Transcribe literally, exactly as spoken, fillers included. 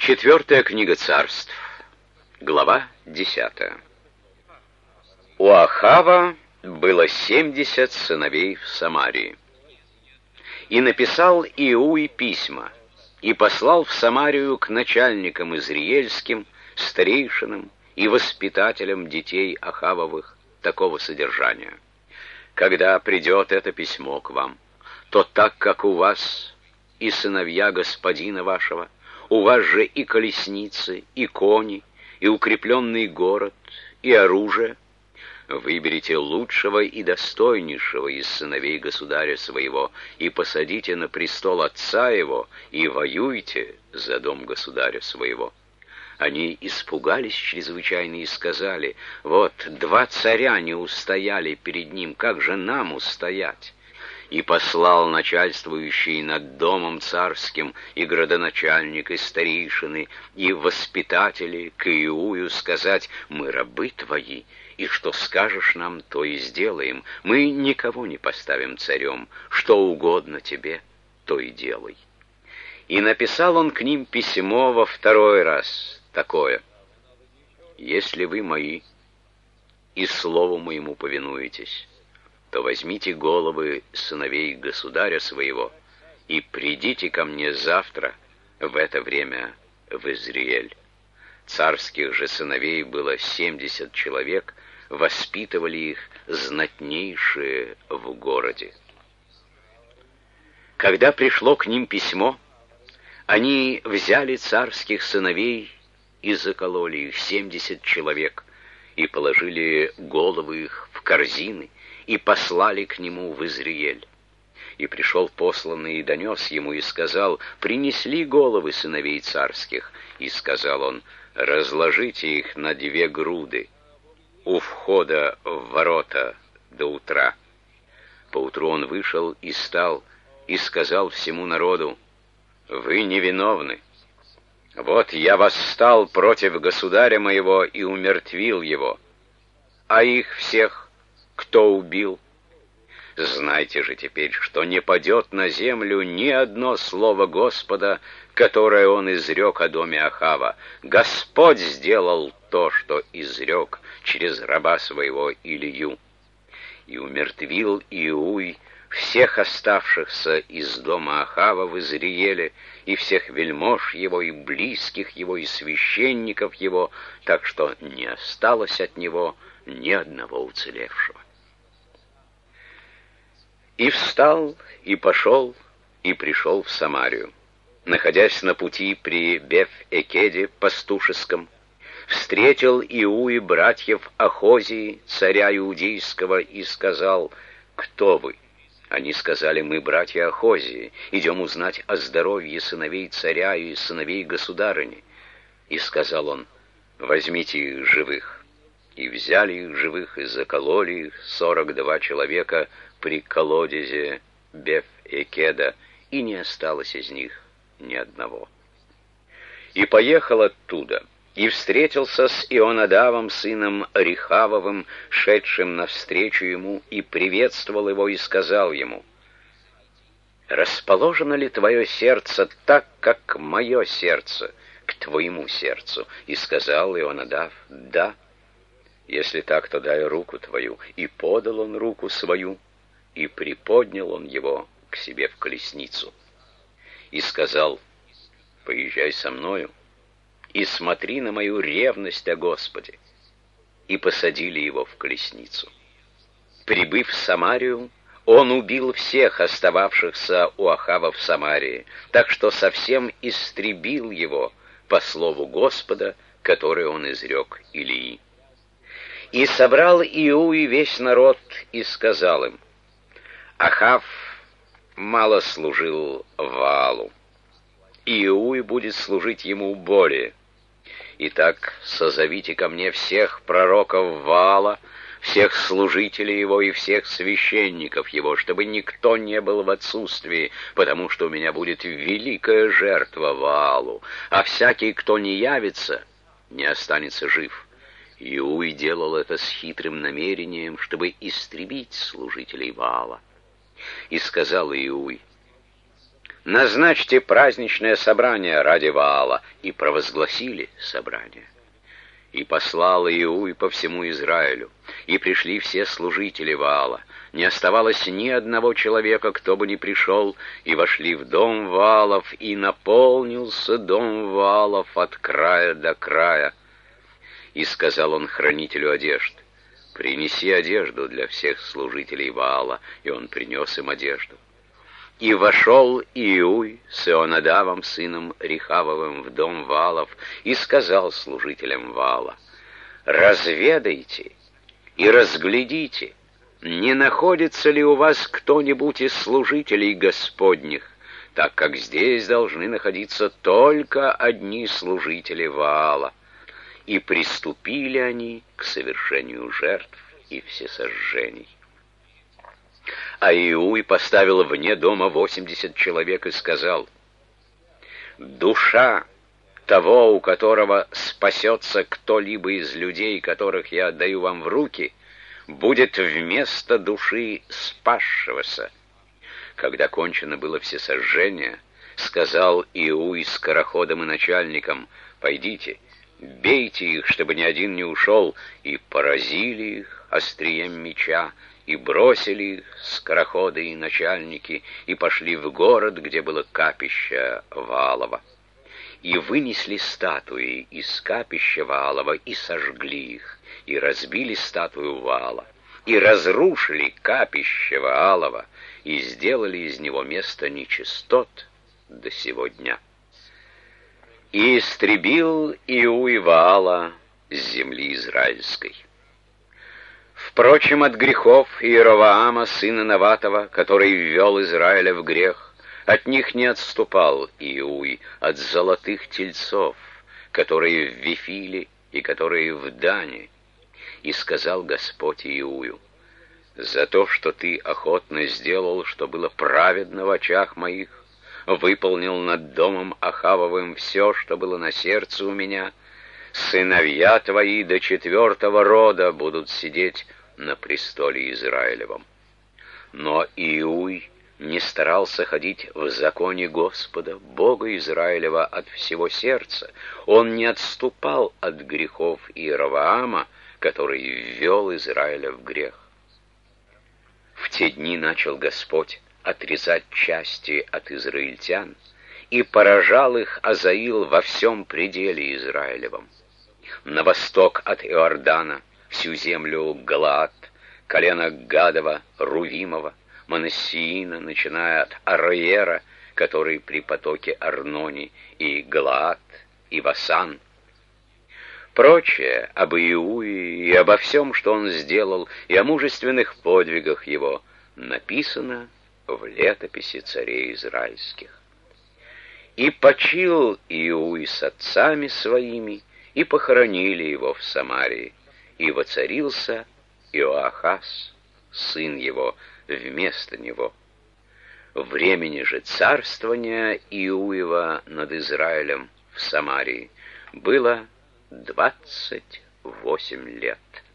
Четвертая книга Царств, глава десятая. У Ахава было семьдесят сыновей в Самарии. И написал Иуй письма, и послал в Самарию к начальникам израильским, старейшинам и воспитателям детей Ахавовых такого содержания: когда придет это письмо к вам, то так как у вас и сыновья господина вашего, у вас же и колесницы, и кони, и укрепленный город, и оружие, выберите лучшего и достойнейшего из сыновей государя своего и посадите на престол отца его, и воюйте за дом государя своего. Они испугались чрезвычайно и сказали: вот два царя не устояли перед ним, как же нам устоять? И послал начальствующий над домом царским и градоначальник, и старейшины, и воспитатели к Иую сказать: мы рабы твои, и что скажешь нам, то и сделаем. Мы никого не поставим царем, что угодно тебе, то и делай. И написал он к ним письмо во второй раз такое: если вы мои и слову моему повинуетесь, то возьмите головы сыновей государя своего и придите ко мне завтра в это время в Израиль. Царских же сыновей было семьдесят человек, воспитывали их знатнейшие в городе. Когда пришло к ним письмо, они взяли царских сыновей и закололи их, семьдесят человек, и положили головы их в корзины, и послали к нему в Израиль. И пришел посланный и донес ему, и сказал: принесли головы сыновей царских. И сказал он: разложите их на две груды у входа в ворота до утра. Поутру он вышел и стал, и сказал всему народу: вы невиновны. Вот я восстал против государя моего и умертвил его, а их всех кто убил? Знайте же теперь, что не падет на землю ни одно слово Господа, которое он изрек о доме Ахава. Господь сделал то, что изрек через раба своего Илию. И умертвил Иуй всех оставшихся из дома Ахава в Израиле, и всех вельмож его, и близких его, и священников его, так что не осталось от него ни одного уцелевшего. И встал, и пошел, и пришел в Самарию. Находясь на пути при Беф-Экеде пастушеском, встретил Иуи братьев Ахозии, царя иудейского, и сказал: кто вы? Они сказали: мы братья Ахозии, идем узнать о здоровье сыновей царя и сыновей государыни. И сказал он: возьмите их живых. И взяли их живых, и закололи их, сорок два человека, при колодезе Беф-Экеда, и не осталось из них ни одного. И поехал оттуда, и встретился с Ионадавом, сыном Рехавовым, шедшим навстречу ему, и приветствовал его, и сказал ему: расположено ли твое сердце так, как мое сердце к твоему сердцу? И сказал Ионадав: да. Если так, то дай руку твою. И подал он руку свою, и приподнял он его к себе в колесницу. И сказал: поезжай со мною, и смотри на мою ревность о Господе. И посадили его в колесницу. Прибыв в Самарию, он убил всех остававшихся у Ахава в Самарии, так что совсем истребил его по слову Господа, которое он изрек Илии. И собрал Иуи весь народ, и сказал им: Ахав мало служил Ваалу, Иуи будет служить ему более. Итак, созовите ко мне всех пророков Ваала, всех служителей его и всех священников его, чтобы никто не был в отсутствии, потому что у меня будет великая жертва Ваалу, а всякий, кто не явится, не останется жив. Иуй делал это с хитрым намерением, чтобы истребить служителей Ваала. И сказал Иуй: назначьте праздничное собрание ради Ваала». И провозгласили собрание. И послал Иуй по всему Израилю, и пришли все служители Ваала. Не оставалось ни одного человека, кто бы не пришел, и вошли в дом Ваалов, и наполнился дом Ваалов от края до края. И сказал он хранителю одежд: «Принеси одежду для всех служителей Ваала». И он принес им одежду. И вошел Иуй с Ионадавом, сыном Рехавовым, в дом Ваалов, и сказал служителям Ваала: «Разведайте и разглядите, не находится ли у вас кто-нибудь из служителей Господних, так как здесь должны находиться только одни служители Ваала». И приступили они к совершению жертв и всесожжений. А Иуй поставил вне дома восемьдесят человек и сказал: «Душа того, у которого спасется кто-либо из людей, которых я отдаю вам в руки, будет вместо души спасшегося». Когда кончено было всесожжение, сказал Иуй скороходам и начальникам: «Пойдите, бейте их, чтобы ни один не ушел». И поразили их острием меча, и бросили их скороходы и начальники, и пошли в город, где было капище Ваалова. И вынесли статуи из капища Ваалова, и сожгли их, и разбили статую Ваала, и разрушили капище Ваалова, и сделали из него место нечистот до сего дня. И истребил Иуй Ваала с земли израильской. Впрочем, от грехов Иеровоама, сына Наватова, который ввел Израиля в грех, от них не отступал Иуй, от золотых тельцов, которые в Вифиле и которые в Дане. И сказал Господь Иую: «За то, что ты охотно сделал, что было праведно в очах моих, выполнил над домом Ахавовым все, что было на сердце у меня, сыновья твои до четвертого рода будут сидеть на престоле Израилевом». Но Иуй не старался ходить в законе Господа, Бога Израилева, от всего сердца. Он не отступал от грехов Иеровоама, который ввел Израиля в грех. В те дни начал Господь отрезать части от израильтян, и поражал их Азаил во всем пределе Израилевом. На восток от Иордана всю землю Галаад, колено Гадова, Рувимова, Манассиина, начиная от Ароера, который при потоке Арнони, и Галаад, и Васан. Прочее об Иуе и обо всем, что он сделал, и о мужественных подвигах его, написано в летописи царей израильских. И почил Иуй с отцами своими, и похоронили его в Самарии, и воцарился Иоахаз, сын его, вместо него. Времени же царствования Иуева над Израилем в Самарии было двадцать восемь лет.